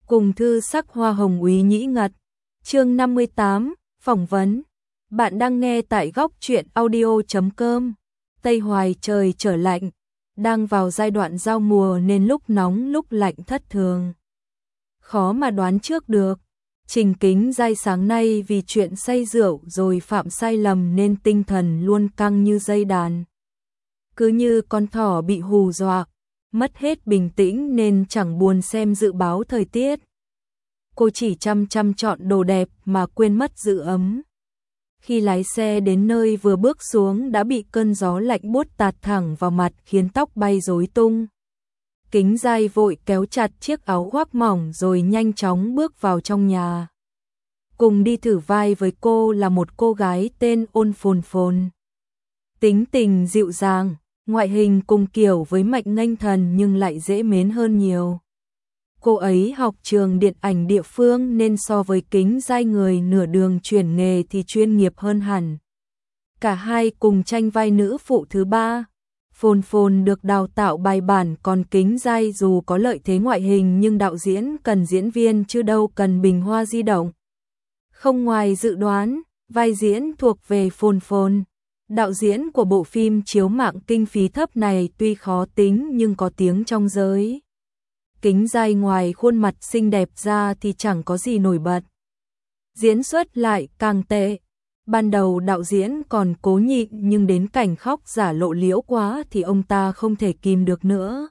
cùng thư sắc hoa hồng úy nhĩ ngật. Chương 58, phỏng vấn. Bạn đang nghe tại góc truyện audio.com. Tây Hoài trời trở lạnh, đang vào giai đoạn giao mùa nên lúc nóng lúc lạnh thất thường. Khó mà đoán trước được. Trình Kính Giai sáng nay vì chuyện say rượu rồi phạm sai lầm nên tinh thần luôn căng như dây đàn. Cứ như con thỏ bị hù dọa, mất hết bình tĩnh nên chẳng buồn xem dự báo thời tiết. Cô chỉ chăm chọn đồ đẹp mà quên mất giữ ấm. Khi lái xe đến nơi vừa bước xuống đã bị cơn gió lạnh buốt tạt thẳng vào mặt khiến tóc bay rối tung. Kính Giai vội kéo chặt chiếc áo khoác mỏng rồi nhanh chóng bước vào trong nhà. Cùng đi thử vai với cô là một cô gái tên Ôn Phồn Phồn. Tính tình dịu dàng, ngoại hình cùng kiểu với Mạnh Nghênh Thần nhưng lại dễ mến hơn nhiều. Cô ấy học trường điện ảnh địa phương nên so với Kính Giai người nửa đường chuyển nghề thì chuyên nghiệp hơn hẳn. Cả hai cùng tranh vai nữ phụ thứ ba. Phồn Phồn được đào tạo bài bản, còn Kính Giai dù có lợi thế ngoại hình nhưng đạo diễn cần diễn viên chứ đâu cần bình hoa di động. Không ngoài dự đoán, vai diễn thuộc về Phồn Phồn. Đạo diễn của bộ phim chiếu mạng kinh phí thấp này tuy khó tính nhưng có tiếng trong giới. Kính Giai ngoài khuôn mặt xinh đẹp ra thì chẳng có gì nổi bật. Diễn xuất lại càng tệ. Ban đầu đạo diễn còn cố nhịn nhưng đến cảnh khóc giả lộ liễu quá thì ông ta không thể kìm được nữa.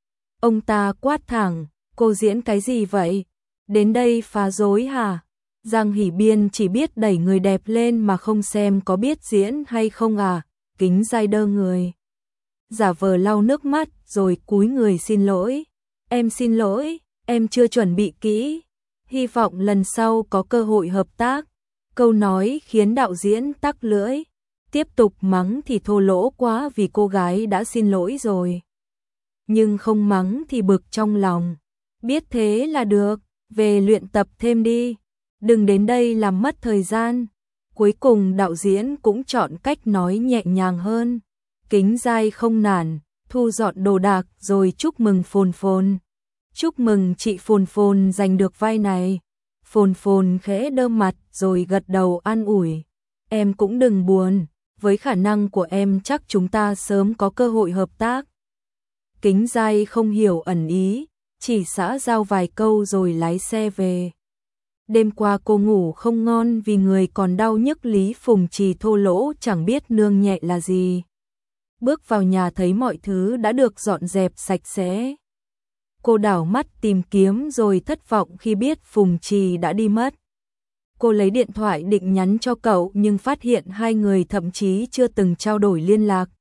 Ông ta quát thẳng, cô diễn cái gì vậy? Đến đây phá rối hả? Giang Hỷ Biên chỉ biết đẩy người đẹp lên mà không xem có biết diễn hay không à? Kính Giai đơ người. Giả vờ lau nước mắt rồi cúi người xin lỗi. Em xin lỗi, em chưa chuẩn bị kỹ. Hy vọng lần sau có cơ hội hợp tác. Câu nói khiến đạo diễn tắc lưỡi. Tiếp tục mắng thì thô lỗ quá vì cô gái đã xin lỗi rồi. Nhưng không mắng thì bực trong lòng. Biết thế là được, về luyện tập thêm đi. Đừng đến đây làm mất thời gian. Cuối cùng đạo diễn cũng chọn cách nói nhẹ nhàng hơn. Kính Giai không nản, thu dọn đồ đạc rồi chúc mừng Phồn Phồn. Chúc mừng chị Phồn Phồn giành được vai này. Phồn Phồn khẽ đơ mặt rồi gật đầu an ủi. Em cũng đừng buồn, với khả năng của em chắc chúng ta sớm có cơ hội hợp tác. Kính Giai không hiểu ẩn ý, chỉ xã giao vài câu rồi lái xe về. Đêm qua cô ngủ không ngon vì người còn đau nhức, Lý Phùng Trì thô lỗ chẳng biết nương nhẹ là gì. Bước vào nhà thấy mọi thứ đã được dọn dẹp sạch sẽ. Cô đảo mắt tìm kiếm rồi thất vọng khi biết Phùng Trì đã đi mất. Cô lấy điện thoại định nhắn cho cậu nhưng phát hiện hai người thậm chí chưa từng trao đổi liên lạc.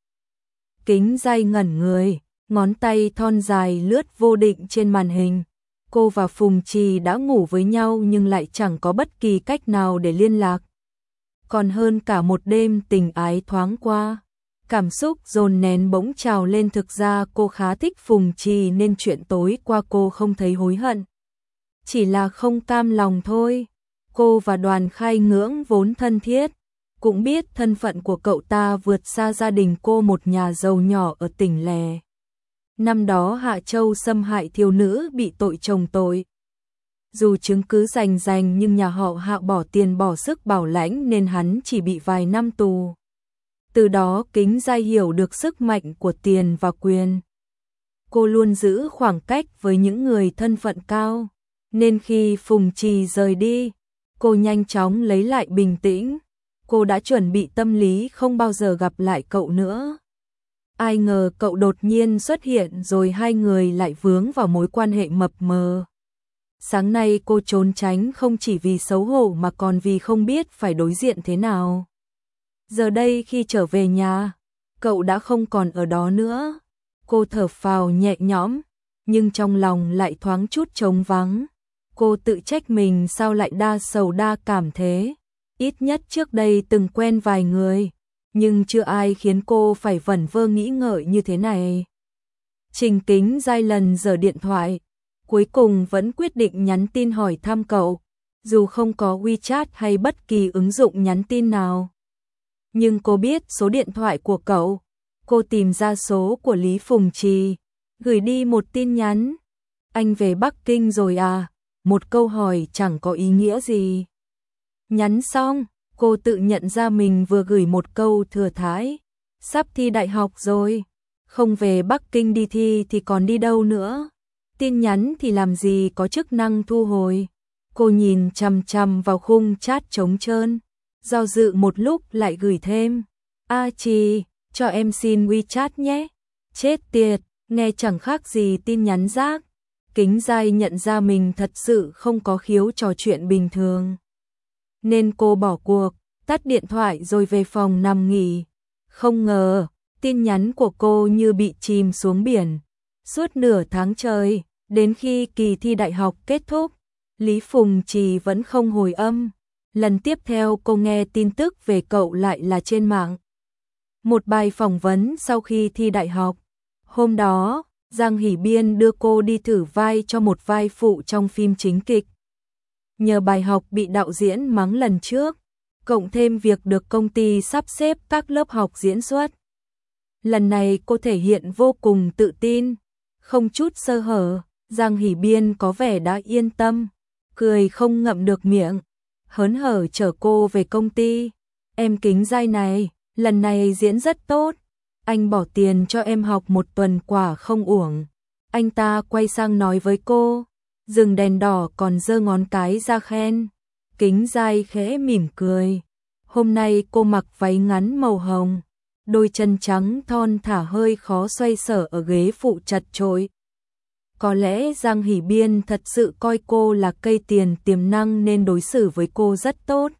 Kính Giai ngẩn người, ngón tay thon dài lướt vô định trên màn hình. Cô và Phùng Trì đã ngủ với nhau nhưng lại chẳng có bất kỳ cách nào để liên lạc. Còn hơn cả một đêm tình ái thoáng qua. Cảm xúc dồn nén bỗng trào lên, thực ra cô khá thích Phùng Trì nên chuyện tối qua cô không thấy hối hận. Chỉ là không cam lòng thôi. Cô và Đoàn Khai Ngưỡng vốn thân thiết, cũng biết thân phận của cậu ta vượt xa gia đình cô, một nhà giàu nhỏ ở tỉnh lẻ. Năm đó Hạ Châu xâm hại thiếu nữ bị tội chồng tội. Dù chứng cứ rành nhưng nhà họ Hạ bỏ tiền bỏ sức bảo lãnh nên hắn chỉ bị vài năm tù. Từ đó Kính Giai hiểu được sức mạnh của tiền và quyền. Cô luôn giữ khoảng cách với những người thân phận cao, nên khi Phùng Trì rời đi, cô nhanh chóng lấy lại bình tĩnh. Cô đã chuẩn bị tâm lý không bao giờ gặp lại cậu nữa. Ai ngờ cậu đột nhiên xuất hiện rồi hai người lại vướng vào mối quan hệ mập mờ. Sáng nay cô trốn tránh không chỉ vì xấu hổ mà còn vì không biết phải đối diện thế nào. Giờ đây khi trở về nhà, cậu đã không còn ở đó nữa. Cô thở phào nhẹ nhõm, nhưng trong lòng lại thoáng chút trống vắng. Cô tự trách mình sao lại đa sầu đa cảm thế. Ít nhất trước đây từng quen vài người, nhưng chưa ai khiến cô phải vẩn vơ nghĩ ngợi như thế này. Trình Kính Giai lần giở điện thoại, cuối cùng vẫn quyết định nhắn tin hỏi thăm cậu, dù không có WeChat hay bất kỳ ứng dụng nhắn tin nào. Nhưng cô biết số điện thoại của cậu. Cô tìm ra số của Lý Phùng Trì, gửi đi một tin nhắn. Anh về Bắc Kinh rồi à? một câu hỏi chẳng có ý nghĩa gì. Nhắn xong, cô tự nhận ra mình vừa gửi một câu thừa thãi. Sắp thi đại học rồi, không về Bắc Kinh đi thi thì còn đi đâu nữa. Tin nhắn thì làm gì có chức năng thu hồi. Cô nhìn chằm chằm vào khung chat trống trơn, do dự một lúc lại gửi thêm. A Trì, cho em xin WeChat nhé. Chết tiệt, nghe chẳng khác gì tin nhắn rác. Kính Giai nhận ra mình thật sự không có khiếu trò chuyện bình thường. Nên cô bỏ cuộc, tắt điện thoại rồi về phòng nằm nghỉ. Không ngờ, tin nhắn của cô như bị chìm xuống biển. Suốt nửa tháng trời, đến khi kỳ thi đại học kết thúc, Lý Phùng Trì vẫn không hồi âm. Lần tiếp theo cô nghe tin tức về cậu lại là trên mạng. Một bài phỏng vấn sau khi thi đại học. Hôm đó, Giang Hỷ Biên đưa cô đi thử vai cho một vai phụ trong phim chính kịch. Nhờ bài học bị đạo diễn mắng lần trước, cộng thêm việc được công ty sắp xếp các lớp học diễn xuất. Lần này cô thể hiện vô cùng tự tin, không chút sơ hở. Giang Hỷ Biên có vẻ đã yên tâm, cười không ngậm được miệng, hớn hở chở cô về công ty. Em Kính Giai này, lần này diễn rất tốt. Anh bỏ tiền cho em học một tuần quả không uổng. Anh ta quay sang nói với cô, dừng đèn đỏ còn giơ ngón cái ra khen. Kính Giai khẽ mỉm cười. Hôm nay cô mặc váy ngắn màu hồng, đôi chân trắng thon thả hơi khó xoay sở ở ghế phụ chật chội. Có lẽ Giang Hỷ Biên thật sự coi cô là cây tiền tiềm năng nên đối xử với cô rất tốt.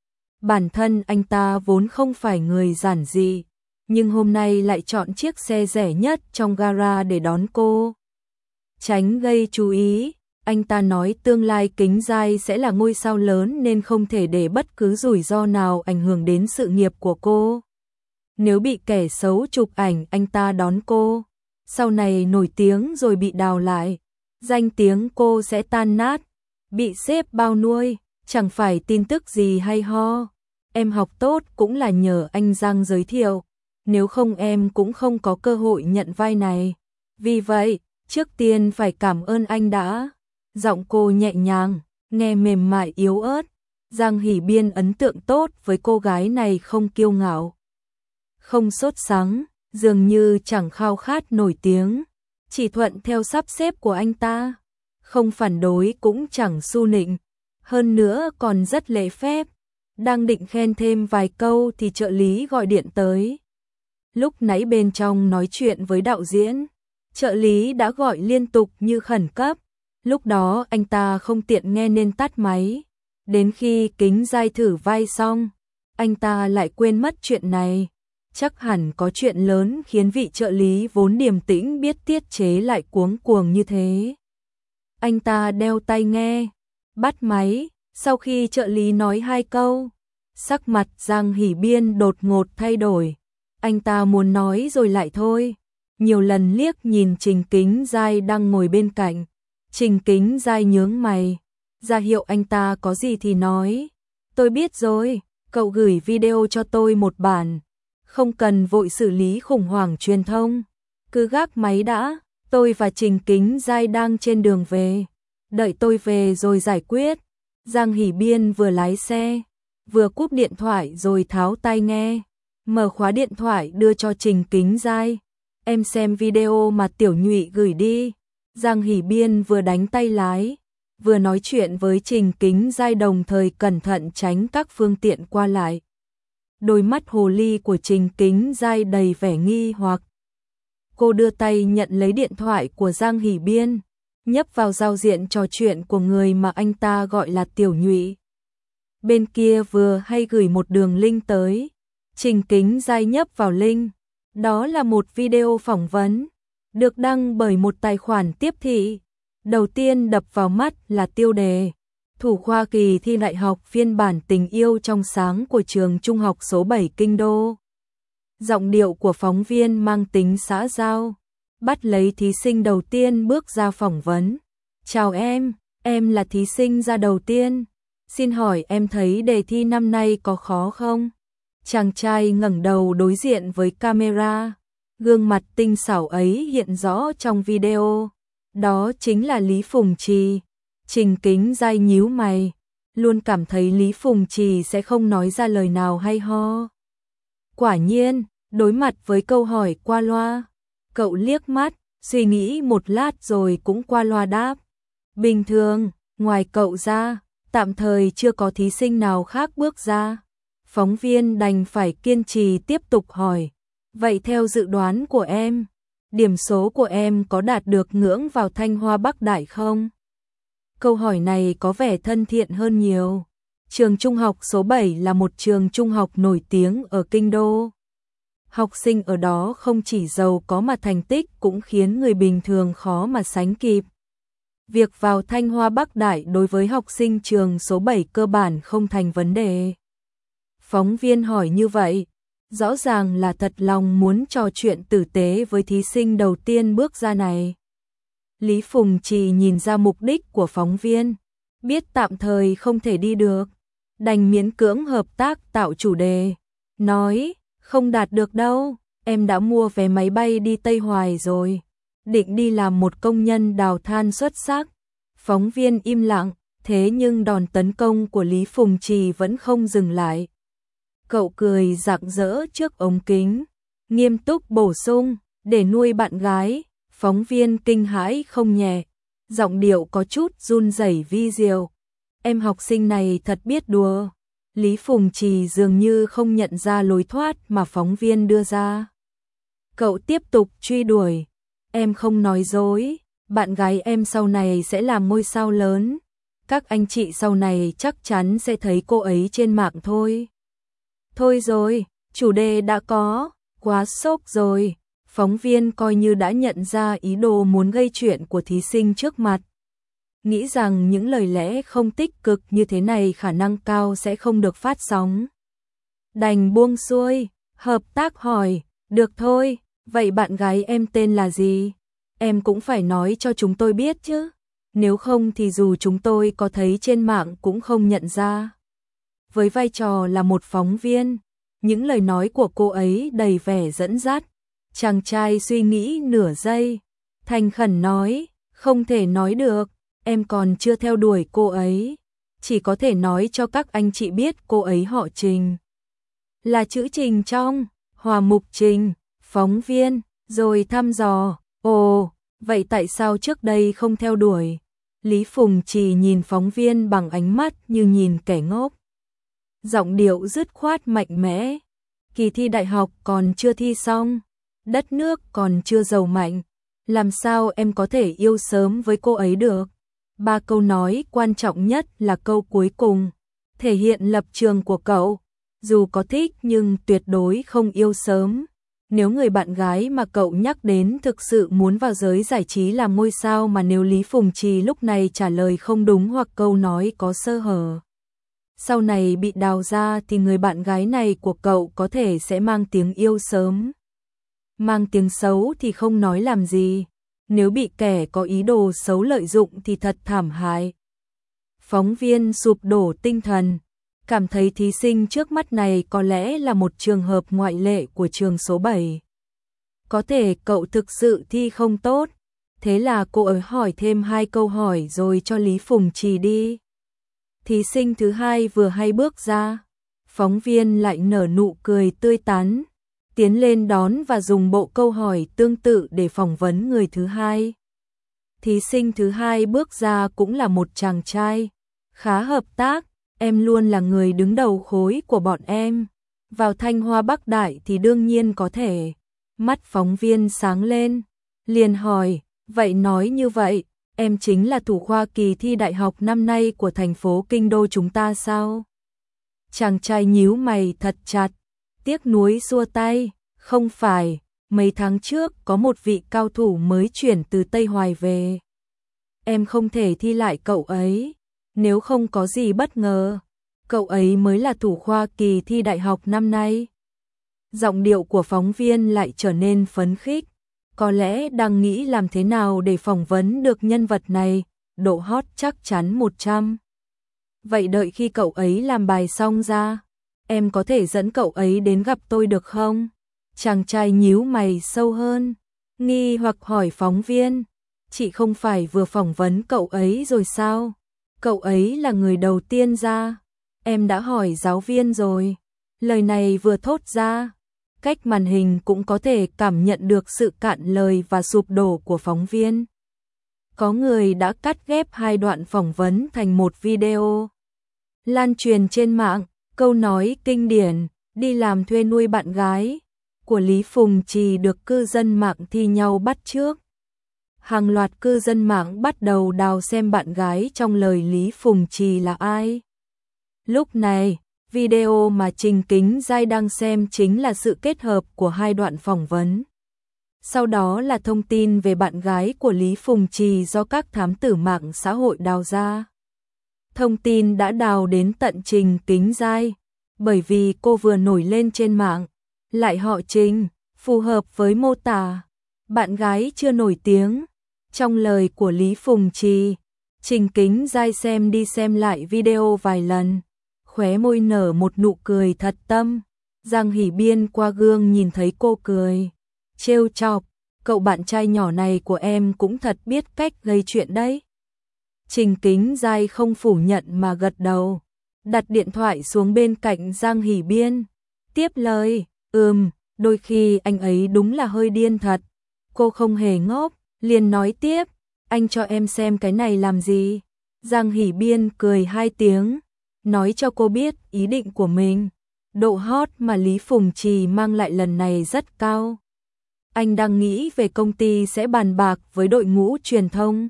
Bản thân anh ta vốn không phải người giản dị, nhưng hôm nay lại chọn chiếc xe rẻ nhất trong gara để đón cô. Tránh gây chú ý, anh ta nói tương lai Kính Giai sẽ là ngôi sao lớn nên không thể để bất cứ rủi ro nào ảnh hưởng đến sự nghiệp của cô. Nếu bị kẻ xấu chụp ảnh anh ta đón cô, sau này nổi tiếng rồi bị đào lại, danh tiếng cô sẽ tan nát, bị sếp bao nuôi, chẳng phải tin tức gì hay ho. Em học tốt cũng là nhờ anh Giang giới thiệu, nếu không em cũng không có cơ hội nhận vai này. Vì vậy, trước tiên phải cảm ơn anh đã. Giọng cô nhẹ nhàng, nghe mềm mại yếu ớt. Giang Hỷ Biên ấn tượng tốt với cô gái này, không kiêu ngạo, không sốt sắng, dường như chẳng khao khát nổi tiếng, chỉ thuận theo sắp xếp của anh ta, không phản đối cũng chẳng su nịnh, hơn nữa còn rất lễ phép. Đang định khen thêm vài câu thì trợ lý gọi điện tới. Lúc nãy bên trong nói chuyện với đạo diễn, trợ lý đã gọi liên tục như khẩn cấp. Lúc đó anh ta không tiện nghe nên tắt máy. Đến khi Kính Giai thử vai xong, anh ta lại quên mất chuyện này. Chắc hẳn có chuyện lớn khiến vị trợ lý vốn điềm tĩnh biết tiết chế lại cuống cuồng như thế. Anh ta đeo tai nghe, bắt máy. Sau khi trợ lý nói hai câu, sắc mặt Giang Hỷ Biên đột ngột thay đổi. Anh ta muốn nói rồi lại thôi. Nhiều lần liếc nhìn Trình Kính Giai đang ngồi bên cạnh. Trình Kính Giai nhướng mày, ra hiệu anh ta có gì thì nói. Tôi biết rồi, cậu gửi video cho tôi một bản. Không cần vội xử lý khủng hoảng truyền thông. Cứ gác máy đã, tôi và Trình Kính Giai đang trên đường về. Đợi tôi về rồi giải quyết. Giang Hỷ Biên vừa lái xe, vừa cúp điện thoại rồi tháo tai nghe, mở khóa điện thoại đưa cho Trình Kính Giai. Em xem video mà Tiểu Nhụy gửi đi. Giang Hỷ Biên vừa đánh tay lái, vừa nói chuyện với Trình Kính Giai, đồng thời cẩn thận tránh các phương tiện qua lại. Đôi mắt hồ ly của Trình Kính Giai đầy vẻ nghi hoặc. Cô đưa tay nhận lấy điện thoại của Giang Hỷ Biên, nhấp vào giao diện trò chuyện của người mà anh ta gọi là Tiểu Nhụy. Bên kia vừa hay gửi một đường link tới. Trình Kính Giai nhấp vào link. Đó là một video phỏng vấn, được đăng bởi một tài khoản tiếp thị. Đầu tiên đập vào mắt là tiêu đề: thủ khoa kỳ thi đại học phiên bản tình yêu trong sáng của trường trung học số 7 Kinh Đô. Giọng điệu của phóng viên mang tính xã giao, bắt lấy thí sinh đầu tiên bước ra phỏng vấn. Chào em là thí sinh ra đầu tiên. Xin hỏi em thấy đề thi năm nay có khó không? Chàng trai ngẩng đầu đối diện với camera, gương mặt tinh xảo ấy hiện rõ trong video. Đó chính là Lý Phùng Trì. Trình Kính Giai nhíu mày, luôn cảm thấy Lý Phùng Trì sẽ không nói ra lời nào hay ho. Quả nhiên, đối mặt với câu hỏi qua loa, cậu liếc mắt, suy nghĩ một lát rồi cũng qua loa đáp. Bình thường, ngoài cậu ra, tạm thời chưa có thí sinh nào khác bước ra. Phóng viên đành phải kiên trì tiếp tục hỏi. Vậy theo dự đoán của em, điểm số của em có đạt được ngưỡng vào Thanh Hoa Bắc Đại không? Câu hỏi này có vẻ thân thiện hơn nhiều. Trường trung học số 7 là một trường trung học nổi tiếng ở Kinh Đô. Học sinh ở đó không chỉ giàu có mà thành tích cũng khiến người bình thường khó mà sánh kịp. Việc vào Thanh Hoa Bắc Đại đối với học sinh trường số 7 cơ bản không thành vấn đề. Phóng viên hỏi như vậy, rõ ràng là thật lòng muốn trò chuyện tử tế với thí sinh đầu tiên bước ra này. Lý Phùng Trì nhìn ra mục đích của phóng viên, biết tạm thời không thể đi được, đành miễn cưỡng hợp tác tạo chủ đề, nói, không đạt được đâu, em đã mua vé máy bay đi Tây Hoài rồi, định đi làm một công nhân đào than xuất sắc. Phóng viên im lặng, thế nhưng đòn tấn công của Lý Phùng Trì vẫn không dừng lại. Cậu cười rạng rỡ trước ống kính, nghiêm túc bổ sung, để nuôi bạn gái. Phóng viên kinh hãi không nhẹ, giọng điệu có chút run rẩy vi diệu. Em học sinh này thật biết đùa. Lý Phùng Trì dường như không nhận ra lối thoát mà phóng viên đưa ra. Cậu tiếp tục truy đuổi. Em không nói dối, bạn gái em sau này sẽ làm ngôi sao lớn. Các anh chị sau này chắc chắn sẽ thấy cô ấy trên mạng thôi. Thôi rồi, chủ đề đã có, quá sốc rồi. Phóng viên coi như đã nhận ra ý đồ muốn gây chuyện của thí sinh trước mặt. Nghĩ rằng những lời lẽ không tích cực như thế này khả năng cao sẽ không được phát sóng. Đành buông xuôi, hợp tác hỏi, được thôi, vậy bạn gái em tên là gì? Em cũng phải nói cho chúng tôi biết chứ, nếu không thì dù chúng tôi có thấy trên mạng cũng không nhận ra. Với vai trò là một phóng viên, những lời nói của cô ấy đầy vẻ dẫn dắt. Chàng trai suy nghĩ nửa giây, thành khẩn nói, không thể nói được, em còn chưa theo đuổi cô ấy, chỉ có thể nói cho các anh chị biết cô ấy họ Trình. Là chữ Trình trong, Hòa Mục Trình, phóng viên, rồi thăm dò, ồ, vậy tại sao trước đây không theo đuổi? Lý Phùng Trì nhìn phóng viên bằng ánh mắt như nhìn kẻ ngốc. Giọng điệu dứt khoát mạnh mẽ, kỳ thi đại học còn chưa thi xong. Đất nước còn chưa giàu mạnh, làm sao em có thể yêu sớm với cô ấy được? 3 câu nói quan trọng nhất là câu cuối cùng, thể hiện lập trường của cậu, dù có thích nhưng tuyệt đối không yêu sớm. Nếu người bạn gái mà cậu nhắc đến thực sự muốn vào giới giải trí làm ngôi sao mà nếu Lý Phùng Trì lúc này trả lời không đúng hoặc câu nói có sơ hở, sau này bị đào ra thì người bạn gái này của cậu có thể sẽ mang tiếng yêu sớm. Mang tiếng xấu thì không nói làm gì, nếu bị kẻ có ý đồ xấu lợi dụng thì thật thảm hại. Phóng viên sụp đổ tinh thần, cảm thấy thí sinh trước mắt này có lẽ là một trường hợp ngoại lệ của trường số 7. Có thể cậu thực sự thi không tốt, thế là cô ấy hỏi thêm 2 câu hỏi rồi cho Lý Phùng Trì đi. Thí sinh thứ 2 vừa hay bước ra, phóng viên lại nở nụ cười tươi tắn, tiến lên đón và dùng bộ câu hỏi tương tự để phỏng vấn người thứ 2. Thí sinh thứ 2 bước ra cũng là một chàng trai, khá hợp tác, em luôn là người đứng đầu khối của bọn em, vào Thanh Hoa Bắc Đại thì đương nhiên có thể. Mắt phóng viên sáng lên, liền hỏi, vậy nói như vậy, em chính là thủ khoa kỳ thi đại học năm nay của thành phố Kinh Đô chúng ta sao? Chàng trai nhíu mày thật chặt, tiếc nuối xua tay, không phải, mấy tháng trước có một vị cao thủ mới chuyển từ Tây Hoài về. Em không thể thi lại cậu ấy, nếu không có gì bất ngờ, cậu ấy mới là thủ khoa kỳ thi đại học năm nay. Giọng điệu của phóng viên lại trở nên phấn khích, có lẽ đang nghĩ làm thế nào để phỏng vấn được nhân vật này, độ hot chắc chắn 100. Vậy đợi khi cậu ấy làm bài xong ra, em có thể dẫn cậu ấy đến gặp tôi được không? Chàng trai nhíu mày sâu hơn, nghi hoặc hỏi phóng viên, chị không phải vừa phỏng vấn cậu ấy rồi sao? Cậu ấy là người đầu tiên ra. Em đã hỏi giáo viên rồi. Lời này vừa thốt ra, cách màn hình cũng có thể cảm nhận được sự cạn lời và sụp đổ của phóng viên. Có người đã cắt ghép hai đoạn phỏng vấn thành một video. Lan truyền trên mạng, câu nói kinh điển, đi làm thuê nuôi bạn gái, của Lý Phùng Trì được cư dân mạng thi nhau bắt chước. Hàng loạt cư dân mạng bắt đầu đào xem bạn gái trong lời Lý Phùng Trì là ai. Lúc này, video mà Trình Kính Giai đang xem chính là sự kết hợp của hai đoạn phỏng vấn. Sau đó là thông tin về bạn gái của Lý Phùng Trì do các thám tử mạng xã hội đào ra. Thông tin đã đào đến tận Trình Kính Giai, bởi vì cô vừa nổi lên trên mạng, lại họ Trình, phù hợp với mô tả bạn gái chưa nổi tiếng. Trong lời của Lý Phùng Trì, Trình Kính Giai xem đi xem lại video vài lần, khóe môi nở một nụ cười thật tâm. Giang Hỷ Biên qua gương nhìn thấy cô cười, trêu chọc, cậu bạn trai nhỏ này của em cũng thật biết cách gây chuyện đấy. Trình Kính Giai không phủ nhận mà gật đầu, đặt điện thoại xuống bên cạnh Giang Hỷ Biên, tiếp lời, đôi khi anh ấy đúng là hơi điên thật. Cô không hề ngốc, liền nói tiếp, anh cho em xem cái này làm gì? Giang Hỷ Biên cười hai tiếng, nói cho cô biết ý định của mình. Độ hot mà Lý Phùng Trì mang lại lần này rất cao. Anh đang nghĩ về công ty sẽ bàn bạc với đội ngũ truyền thông,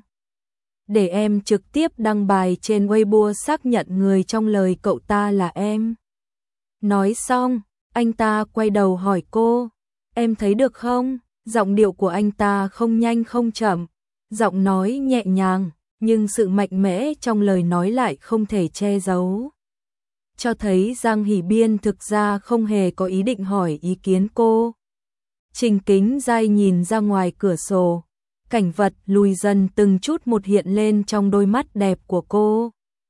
để em trực tiếp đăng bài trên Weibo xác nhận người trong lời cậu ta là em. Nói xong, anh ta quay đầu hỏi cô, em thấy được không? Giọng điệu của anh ta không nhanh không chậm, giọng nói nhẹ nhàng, nhưng sự mạnh mẽ trong lời nói lại không thể che giấu. Cho thấy Giang Hỷ Biên thực ra không hề có ý định hỏi ý kiến cô. Trình Kính Giai nhìn ra ngoài cửa sổ, cảnh vật lùi dần từng chút một hiện lên trong đôi mắt đẹp của cô.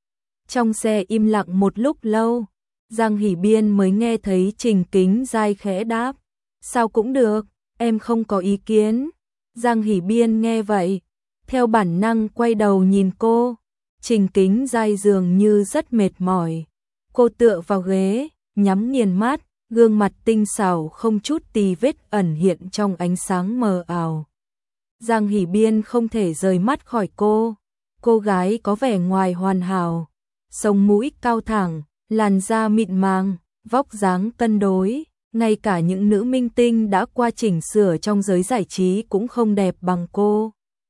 Trong xe im lặng một lúc lâu, Giang Hỷ Biên mới nghe thấy Trình Kính Giai khẽ đáp, sao cũng được, em không có ý kiến. Giang Hỷ Biên nghe vậy, theo bản năng quay đầu nhìn cô. Trình Kính Giai dường như rất mệt mỏi. Cô tựa vào ghế, nhắm nghiền mắt, gương mặt tinh xảo không chút tì vết ẩn hiện trong ánh sáng mờ ảo. Giang Hỷ Biên không thể rời mắt khỏi cô. Cô gái có vẻ ngoài hoàn hảo, sống mũi cao thẳng, làn da mịn màng, vóc dáng cân đối. Ngay cả những nữ minh tinh đã qua chỉnh sửa trong giới giải trí cũng không đẹp bằng cô.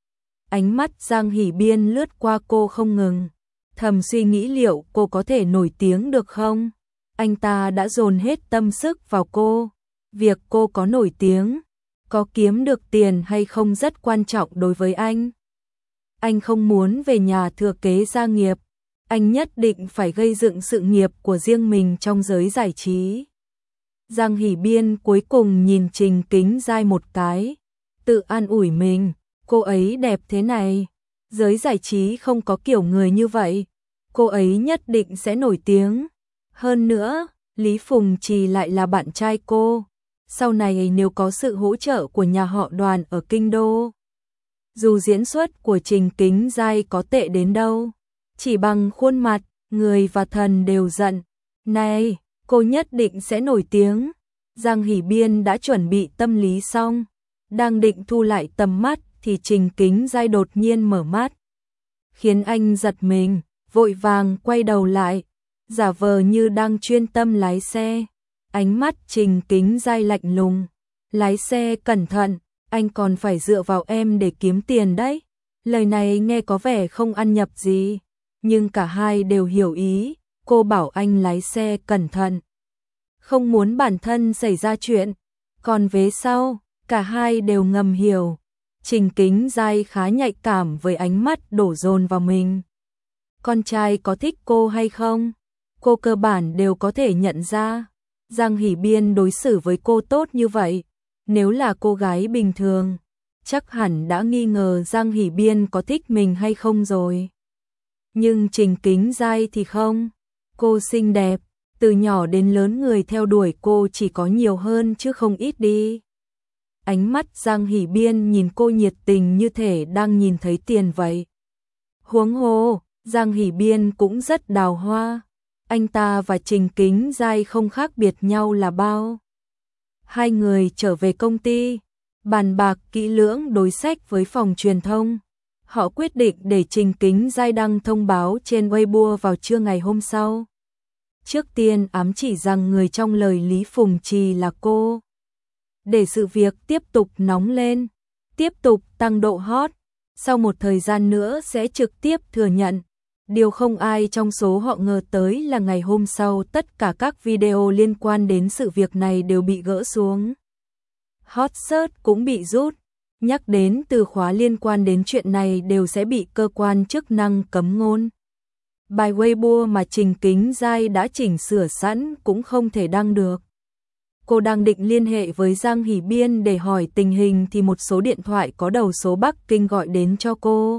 Ánh mắt Giang Hỷ Biên lướt qua cô không ngừng, thầm suy nghĩ liệu cô có thể nổi tiếng được không? Anh ta đã dồn hết tâm sức vào cô. Việc cô có nổi tiếng, có kiếm được tiền hay không rất quan trọng đối với anh. Anh không muốn về nhà thừa kế gia nghiệp. Anh nhất định phải gây dựng sự nghiệp của riêng mình trong giới giải trí. Giang Hỷ Biên cuối cùng nhìn Trình Kính Giai một cái, tự an ủi mình, cô ấy đẹp thế này, giới giải trí không có kiểu người như vậy, cô ấy nhất định sẽ nổi tiếng. Hơn nữa, Lý Phùng Trì lại là bạn trai cô, sau này nếu có sự hỗ trợ của nhà họ Đoàn ở Kinh Đô, dù diễn xuất của Trình Kính Giai có tệ đến đâu, chỉ bằng khuôn mặt, người và thần đều giận. Này, cô nhất định sẽ nổi tiếng. Giang Hỷ Biên đã chuẩn bị tâm lý xong, đang định thu lại tầm mắt thì Trình Kính Giai đột nhiên mở mắt, khiến anh giật mình, vội vàng quay đầu lại, giả vờ như đang chuyên tâm lái xe. Ánh mắt Trình Kính Giai lạnh lùng, lái xe cẩn thận, anh còn phải dựa vào em để kiếm tiền đấy. Lời này nghe có vẻ không ăn nhập gì, nhưng cả hai đều hiểu ý. Cô bảo anh lái xe cẩn thận, không muốn bản thân xảy ra chuyện. Còn vế sau, cả hai đều ngầm hiểu. Trình Kính Giai khá nhạy cảm với ánh mắt đổ dồn vào mình. Con trai có thích cô hay không? Cô cơ bản đều có thể nhận ra. Giang Hỷ Biên đối xử với cô tốt như vậy. Nếu là cô gái bình thường, chắc hẳn đã nghi ngờ Giang Hỷ Biên có thích mình hay không rồi. Nhưng Trình Kính Giai thì không. Cô xinh đẹp, từ nhỏ đến lớn người theo đuổi cô chỉ có nhiều hơn chứ không ít đi. Ánh mắt Giang Hỷ Biên nhìn cô nhiệt tình như thể đang nhìn thấy tiền vậy. Huống hồ, Giang Hỷ Biên cũng rất đào hoa. Anh ta và Trình Kính Giai không khác biệt nhau là bao. Hai người trở về công ty, bàn bạc kỹ lưỡng đối sách với phòng truyền thông. Họ quyết định để Trình Kính Giai đăng thông báo trên Weibo vào trưa ngày hôm sau. Trước tiên ám chỉ rằng người trong lời Lý Phùng Trì là cô. Để sự việc tiếp tục nóng lên, tiếp tục tăng độ hot, sau một thời gian nữa sẽ trực tiếp thừa nhận. Điều không ai trong số họ ngờ tới là ngày hôm sau tất cả các video liên quan đến sự việc này đều bị gỡ xuống. Hot search cũng bị rút, nhắc đến từ khóa liên quan đến chuyện này đều sẽ bị cơ quan chức năng cấm ngôn. Bài Weibo mà Trình Kính Giai đã chỉnh sửa sẵn cũng không thể đăng được. Cô đang định liên hệ với Giang Hỷ Biên để hỏi tình hình thì một số điện thoại có đầu số Bắc Kinh gọi đến cho cô.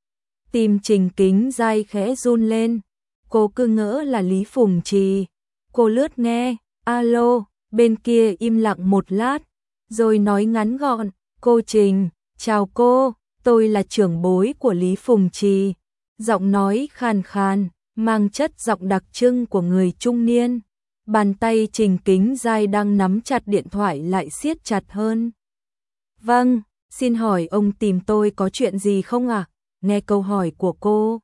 Tim Trình Kính Giai khẽ run lên, cô cứ ngỡ là Lý Phùng Trì. Cô lướt nghe, alo, bên kia im lặng một lát, rồi nói ngắn gọn, cô Trình, chào cô, tôi là trưởng bối của Lý Phùng Trì. Giọng nói khàn khàn, mang chất giọng đặc trưng của người trung niên. Bàn tay Trình Kính Giai đang nắm chặt điện thoại lại siết chặt hơn. Vâng, xin hỏi ông tìm tôi có chuyện gì không ạ? Nghe câu hỏi của cô.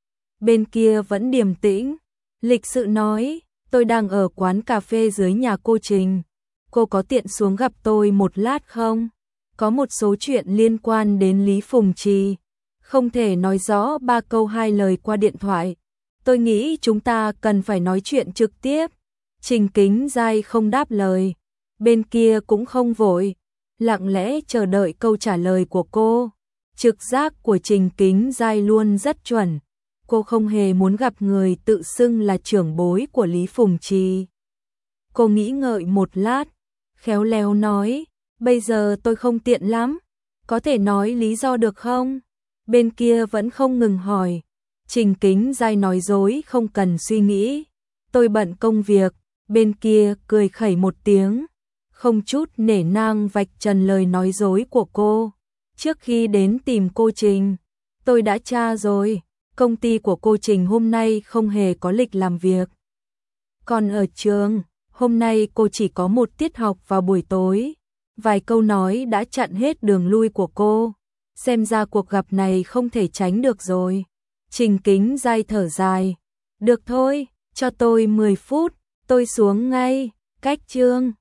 Bên kia vẫn điềm tĩnh, lịch sự nói, tôi đang ở quán cà phê dưới nhà cô Trình. Cô có tiện xuống gặp tôi một lát không? Có một số chuyện liên quan đến Lý Phùng Trì. Không thể nói rõ 3 câu 2 lời qua điện thoại. Tôi nghĩ chúng ta cần phải nói chuyện trực tiếp. Trình Kính Giai không đáp lời. Bên kia cũng không vội, lặng lẽ chờ đợi câu trả lời của cô. Trực giác của Trình Kính Giai luôn rất chuẩn. Cô không hề muốn gặp người tự xưng là trưởng bối của Lý Phùng Trì. Cô nghĩ ngợi một lát, khéo léo nói, bây giờ tôi không tiện lắm. Có thể nói lý do được không? Bên kia vẫn không ngừng hỏi. Trình Kính Giai nói dối không cần suy nghĩ. Tôi bận công việc. Bên kia cười khẩy một tiếng, không chút nể nang vạch trần lời nói dối của cô. Trước khi đến tìm cô Trình, tôi đã tra rồi, công ty của cô Trình hôm nay không hề có lịch làm việc. Còn ở trường, hôm nay cô chỉ có một tiết học vào buổi tối. Vài câu nói đã chặn hết đường lui của cô. Xem ra cuộc gặp này không thể tránh được rồi. Trình Kính Giai thở dài. Được thôi, cho tôi 10 phút, tôi xuống ngay. Cách chương